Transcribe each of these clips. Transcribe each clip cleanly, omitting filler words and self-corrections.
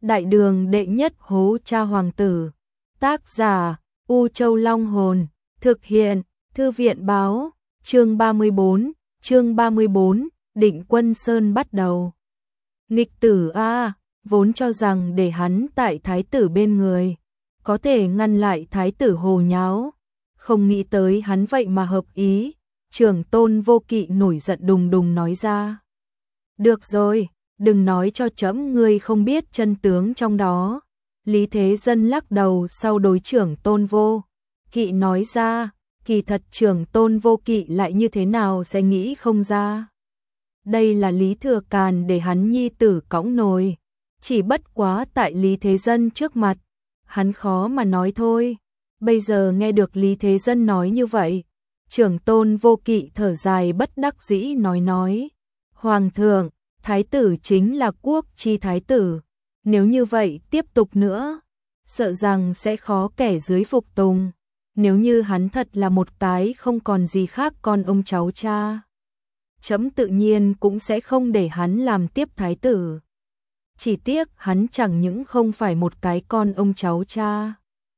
Đại đường đệ nhất hố cha hoàng tử. Tác giả U Châu Long Hồn. Thực hiện Thư viện Báo. Chương 34, Định Quân Sơn bắt đầu. Nghịch tử a, vốn cho rằng để hắn tại thái tử bên người, có thể ngăn lại thái tử hồ nháo. Không nghĩ tới hắn vậy mà hợp ý. Trưởng Tôn Vô Kỵ nổi giận đùng đùng nói ra. Được rồi, đừng nói cho trẫm ngươi không biết chân tướng trong đó. Lý Thế Dân lắc đầu sau đối Trưởng Tôn Vô Kỵ nói ra, kỳ thật Trưởng Tôn Vô Kỵ lại như thế nào sẽ nghĩ không ra. Đây là Lý Thừa Càn để hắn nhi tử cõng nồi, chỉ bất quá tại Lý Thế Dân trước mặt, hắn khó mà nói thôi. Bây giờ nghe được Lý Thế Dân nói như vậy, Trưởng Tôn Vô Kỵ thở dài bất đắc dĩ nói. Hoàng thượng, thái tử chính là quốc chi thái tử. Nếu như vậy tiếp tục nữa, sợ rằng sẽ khó kẻ dưới phục tùng. Nếu như hắn thật là một cái không còn gì khác con ông cháu cha, trẫm tự nhiên cũng sẽ không để hắn làm tiếp thái tử. Chỉ tiếc hắn chẳng những không phải một cái con ông cháu cha,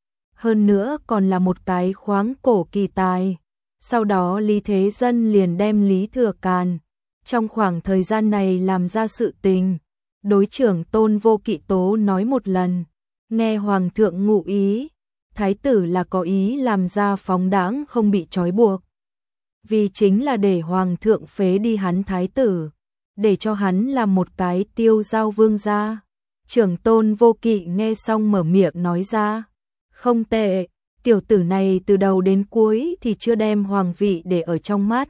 hơn nữa còn là một cái khoáng cổ kỳ tài. Sau đó Lý Thế Dân liền đem Lý Thừa Càn trong khoảng thời gian này làm ra sự tình, đối Trưởng Tôn Vô Kỵ tố nói một lần. Nghe hoàng thượng ngụ ý, thái tử là có ý làm ra phóng đãng không bị trói buộc, vì chính là để hoàng thượng phế đi hắn thái tử, để cho hắn làm một cái tiêu giao vương gia. Trưởng Tôn Vô Kỵ nghe xong mở miệng nói ra, không tệ, tiểu tử này từ đầu đến cuối thì chưa đem hoàng vị để ở trong mắt.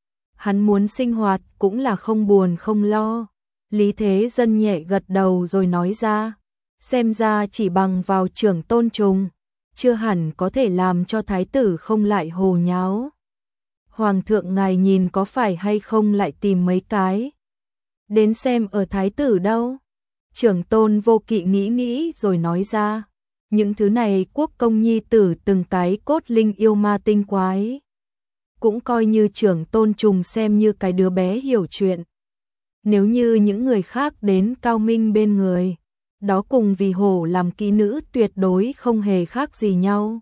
Hắn muốn sinh hoạt cũng là không buồn không lo. Lý Thế Dân nhẹ gật đầu rồi nói ra, xem ra chỉ bằng vào Trưởng Tôn Trùng, chưa hẳn có thể làm cho thái tử không lại hồ nháo. Hoàng thượng ngài nhìn có phải hay không lại tìm mấy cái đến xem ở thái tử đâu. Trưởng Tôn Vô Kỵ nghĩ rồi nói ra, những thứ này quốc công nhi tử từng cái cốt linh yêu ma tinh quái, cũng coi như Trưởng Tôn Trùng xem như cái đứa bé hiểu chuyện. Nếu như những người khác đến cao minh bên người, đó cùng vì hổ làm kỹ nữ tuyệt đối không hề khác gì nhau.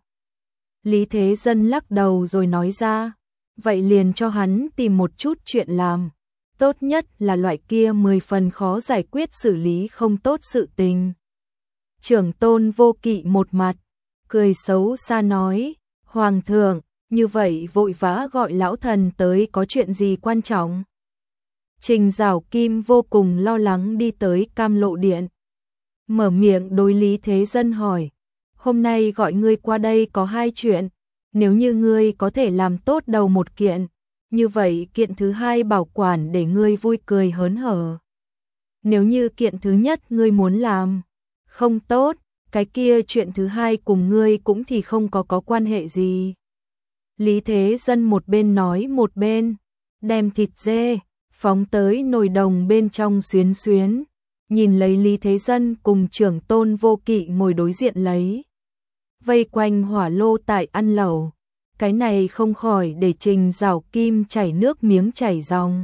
Lý Thế Dân lắc đầu rồi nói ra, vậy liền cho hắn tìm một chút chuyện làm. Tốt nhất là loại kia 10 phần khó giải quyết xử lý không tốt sự tình. Trưởng Tôn Vô Kỵ một mặt cười xấu xa nói, Hoàng thượng, như vậy vội vã gọi lão thần tới có chuyện gì quan trọng? Trình Giảo Kim vô cùng lo lắng đi tới Cam Lộ Điện, mở miệng đối Lý Thế Dân hỏi, hôm nay gọi ngươi qua đây có hai chuyện, nếu như ngươi có thể làm tốt đầu một kiện, như vậy kiện thứ hai bảo quản để ngươi vui cười hớn hở. Nếu như kiện thứ nhất ngươi muốn làm không tốt, cái kia chuyện thứ hai cùng ngươi cũng thì không có quan hệ gì. Lý Thế Dân một bên nói một bên đem thịt dê phóng tới nồi đồng bên trong xuyến, nhìn lấy Lý Thế Dân cùng Trưởng Tôn Vô Kỵ ngồi đối diện lấy vây quanh hỏa lô tại ăn lẩu. Cái này không khỏi để Trình Giảo Kim chảy nước miếng chảy ròng.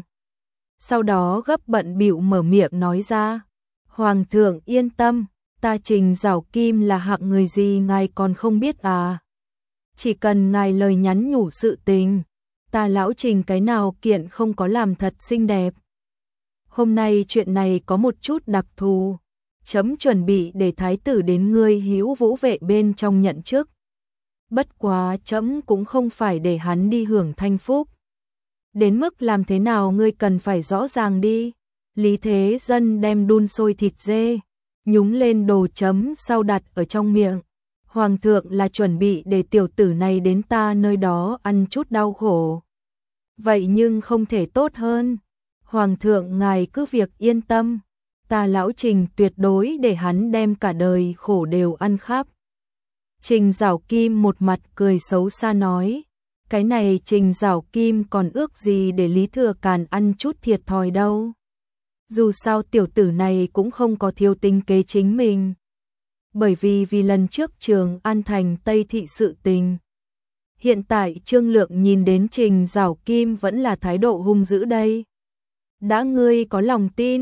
Sau đó gấp bận bịu mở miệng nói ra, Hoàng thượng yên tâm, ta Trình Giảo Kim là hạng người gì ngài còn không biết à? Chỉ cần ngài lời nhắn nhủ sự tình, ta lão Trình cái nào kiện không có làm thật xinh đẹp. Hôm nay chuyện này có một chút đặc thù, chấm chuẩn bị để thái tử đến ngươi Hữu Vũ Vệ bên trong nhận chức. Bất quá chấm cũng không phải để hắn đi hưởng thanh phúc. Đến mức làm thế nào ngươi cần phải rõ ràng đi. Lý Thế Dân đem đun sôi thịt dê, nhúng lên đồ chấm sau đặt ở trong miệng. Hoàng thượng là chuẩn bị để tiểu tử này đến ta nơi đó ăn chút đau khổ. Vậy nhưng không thể tốt hơn. Hoàng thượng ngài cứ việc yên tâm, ta lão Trình tuyệt đối để hắn đem cả đời khổ đều ăn khắp. Trình Giảo Kim một mặt cười xấu xa nói, cái này Trình Giảo Kim còn ước gì để Lý Thừa Càn ăn chút thiệt thòi đâu. Dù sao tiểu tử này cũng không có thiếu tính kế chính mình. Bởi vì lần trước Trường An Thành Tây Thị sự tình, hiện tại Trương Lượng nhìn đến Trình Giảo Kim vẫn là thái độ hung dữ đây. Đã ngươi có lòng tin,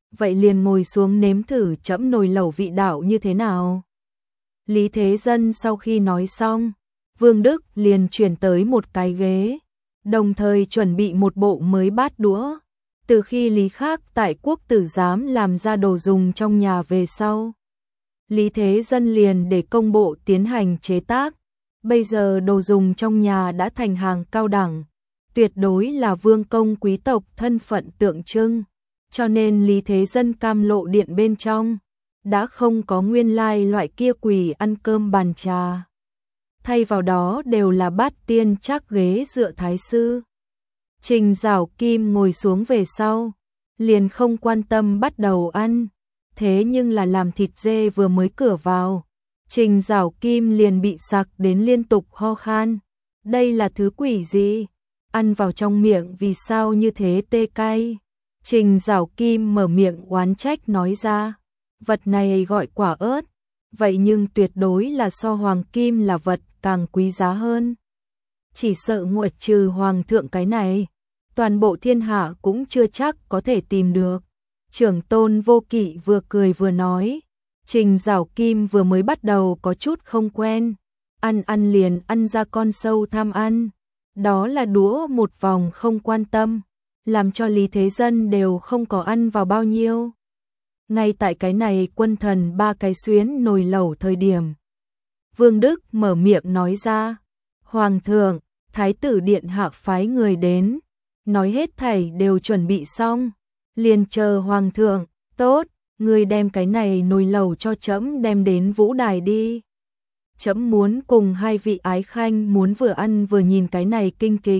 vậy liền ngồi xuống nếm thử trẫm nồi lẩu vị đạo như thế nào. Lý Thế Dân sau khi nói xong, Vương Đức liền chuyển tới một cái ghế, đồng thời chuẩn bị một bộ mới bát đũa. Từ khi Lý Khắc tại Quốc Tử Giám làm ra đồ dùng trong nhà về sau, Lý Thế Dân liền để công bộ tiến hành chế tác. Bây giờ đồ dùng trong nhà đã thành hàng cao đẳng, tuyệt đối là vương công quý tộc thân phận tượng trưng, cho nên Lý Thế Dân cam lộ điện bên trong đã không có nguyên lai loại kia quỳ ăn cơm bàn trà. Thay vào đó đều là bát tiên trác ghế dựa thái sư. Trình Giảo Kim ngồi xuống về sau, liền không quan tâm bắt đầu ăn, thế nhưng là làm thịt dê vừa mới cửa vào, Trình Giảo Kim liền bị sặc đến liên tục ho khan. Đây là thứ quỷ gì? Ăn vào trong miệng vì sao như thế tê cay? Trình Giảo Kim mở miệng oán trách nói ra, vật này gọi quả ớt, vậy nhưng tuyệt đối là so hoàng kim là vật càng quý giá hơn. Chỉ sợ ngoại trừ hoàng thượng cái này, toàn bộ thiên hạ cũng chưa chắc có thể tìm được. Trưởng tôn Vô Kỵ vừa cười vừa nói, Trình Giảo Kim vừa mới bắt đầu có chút không quen, ăn liền ăn ra con sâu tham ăn, đó là đũa một vòng không quan tâm, làm cho Lý Thế Dân đều không có ăn vào bao nhiêu. Ngay tại cái này quân thần ba cái xuyến nồi lẩu thời điểm, Vương Đức mở miệng nói ra, Hoàng thượng, Thái tử điện hạ phái người đến, nói hết thảy đều chuẩn bị xong, liền chờ Hoàng thượng. Tốt, ngươi đem cái này nồi lẩu cho trẫm đem đến vũ đài đi. Trẫm muốn cùng hai vị ái khanh muốn vừa ăn vừa nhìn cái này kinh kịch.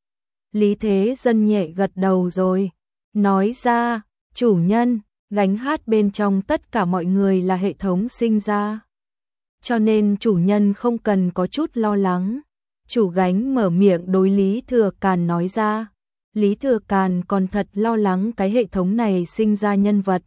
Lý Thế Dân nhẹ gật đầu rồi, nói ra, chủ nhân, gánh hát bên trong tất cả mọi người là hệ thống sinh ra, cho nên chủ nhân không cần có chút lo lắng. Chủ gánh mở miệng đối Lý Thừa Càn nói ra. Lý Thừa Càn còn thật lo lắng cái hệ thống này sinh ra nhân vật.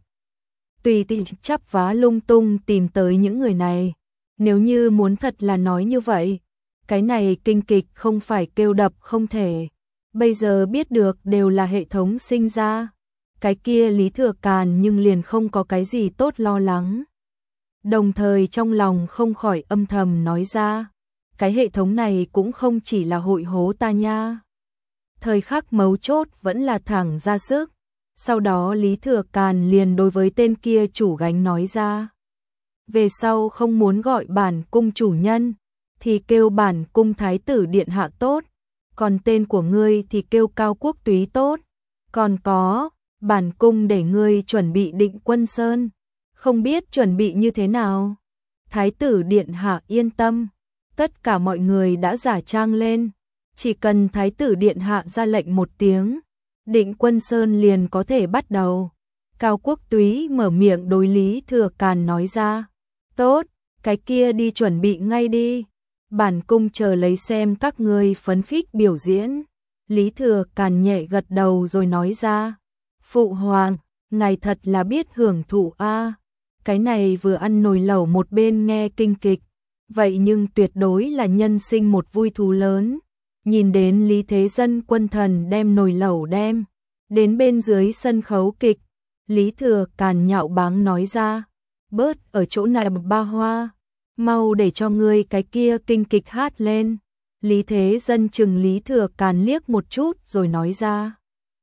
Tùy tiện chắp vá lung tung tìm tới những người này. Nếu như muốn thật là nói như vậy, cái này kinh kịch không phải kêu đập không thể. Bây giờ biết được đều là hệ thống sinh ra. Cái kia Lý Thừa Càn nhưng liền không có cái gì tốt lo lắng. Đồng thời trong lòng không khỏi âm thầm nói ra, cái hệ thống này cũng không chỉ là hội hố ta nha. Thời khắc mấu chốt vẫn là thẳng ra sức. Sau đó Lý Thừa Càn liền đối với tên kia chủ gánh nói ra, về sau không muốn gọi bản cung chủ nhân, thì kêu bản cung thái tử điện hạ tốt, còn tên của ngươi thì kêu Cao Quốc Túy tốt. Còn có, bản cung để ngươi chuẩn bị Định Quân Sơn, không biết chuẩn bị như thế nào. Thái tử điện hạ yên tâm, tất cả mọi người đã giả trang lên, chỉ cần thái tử điện hạ ra lệnh một tiếng, Định Quân Sơn liền có thể bắt đầu. Cao Quốc Túy mở miệng đối Lý Thừa Càn nói ra, tốt, cái kia đi chuẩn bị ngay đi, bản cung chờ lấy xem các ngươi phấn khích biểu diễn. Lý Thừa Càn nhẹ gật đầu rồi nói ra, phụ hoàng, ngài thật là biết hưởng thụ a. Cái này vừa ăn nồi lẩu một bên nghe kinh kịch, vậy nhưng tuyệt đối là nhân sinh một vui thú lớn. Nhìn đến Lý Thế Dân quân thần đem nồi lẩu đem đến bên dưới sân khấu kịch, Lý Thừa Càn nhạo báng nói ra, bớt ở chỗ này ba hoa, mau để cho ngươi cái kia kinh kịch hát lên. Lý Thế Dân chừng Lý Thừa Càn liếc một chút rồi nói ra.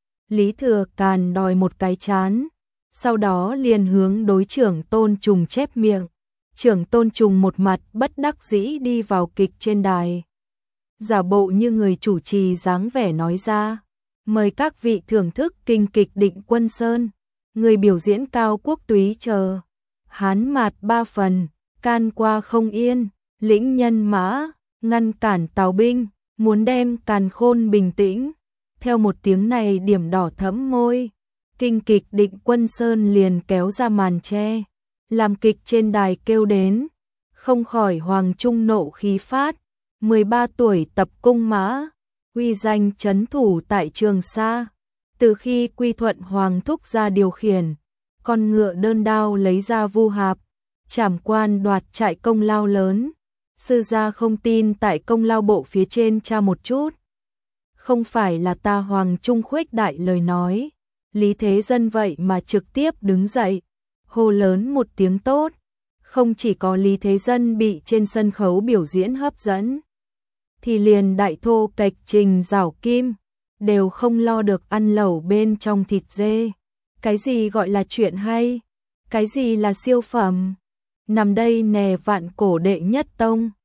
Lý Thừa Càn đòi một cái chán, sau đó liền hướng đối trưởng Tôn Trùng chép miệng. Trưởng Tôn Trùng một mặt bất đắc dĩ đi vào kịch trên đài, giả bộ như người chủ trì dáng vẻ nói ra, mời các vị thưởng thức kinh kịch Định Quân Sơn, người biểu diễn Cao Quốc Túy chờ. Hán mạt ba phần, can qua không yên, lĩnh nhân mã, ngăn cản tào binh, muốn đem càn khôn bình tĩnh. Theo một tiếng này điểm đỏ thẫm môi, kinh kịch Định Quân Sơn liền kéo ra màn che, làm kịch trên đài kêu đến, không khỏi hoàng trung nộ khí phát, 13 tuổi tập cung mã, uy danh trấn thủ tại Trường Sa. Từ khi quy thuận hoàng thúc ra điều khiển, con ngựa đơn đao lấy ra vu hạp, trảm quan đoạt trại công lao lớn. Sư gia không tin tại công lao bộ phía trên tra một chút. Không phải là ta hoàng trung khuếch đại lời nói, Lý Thế Dân vậy mà trực tiếp đứng dậy, hô lớn một tiếng tốt. Không chỉ có Lý Thế Dân bị trên sân khấu biểu diễn hấp dẫn, thì liền đại thô kịch Trình Giảo Kim đều không lo được ăn lẩu bên trong thịt dê. Cái gì gọi là chuyện hay? Cái gì là siêu phẩm? Nằm đây nè vạn cổ đệ nhất tông.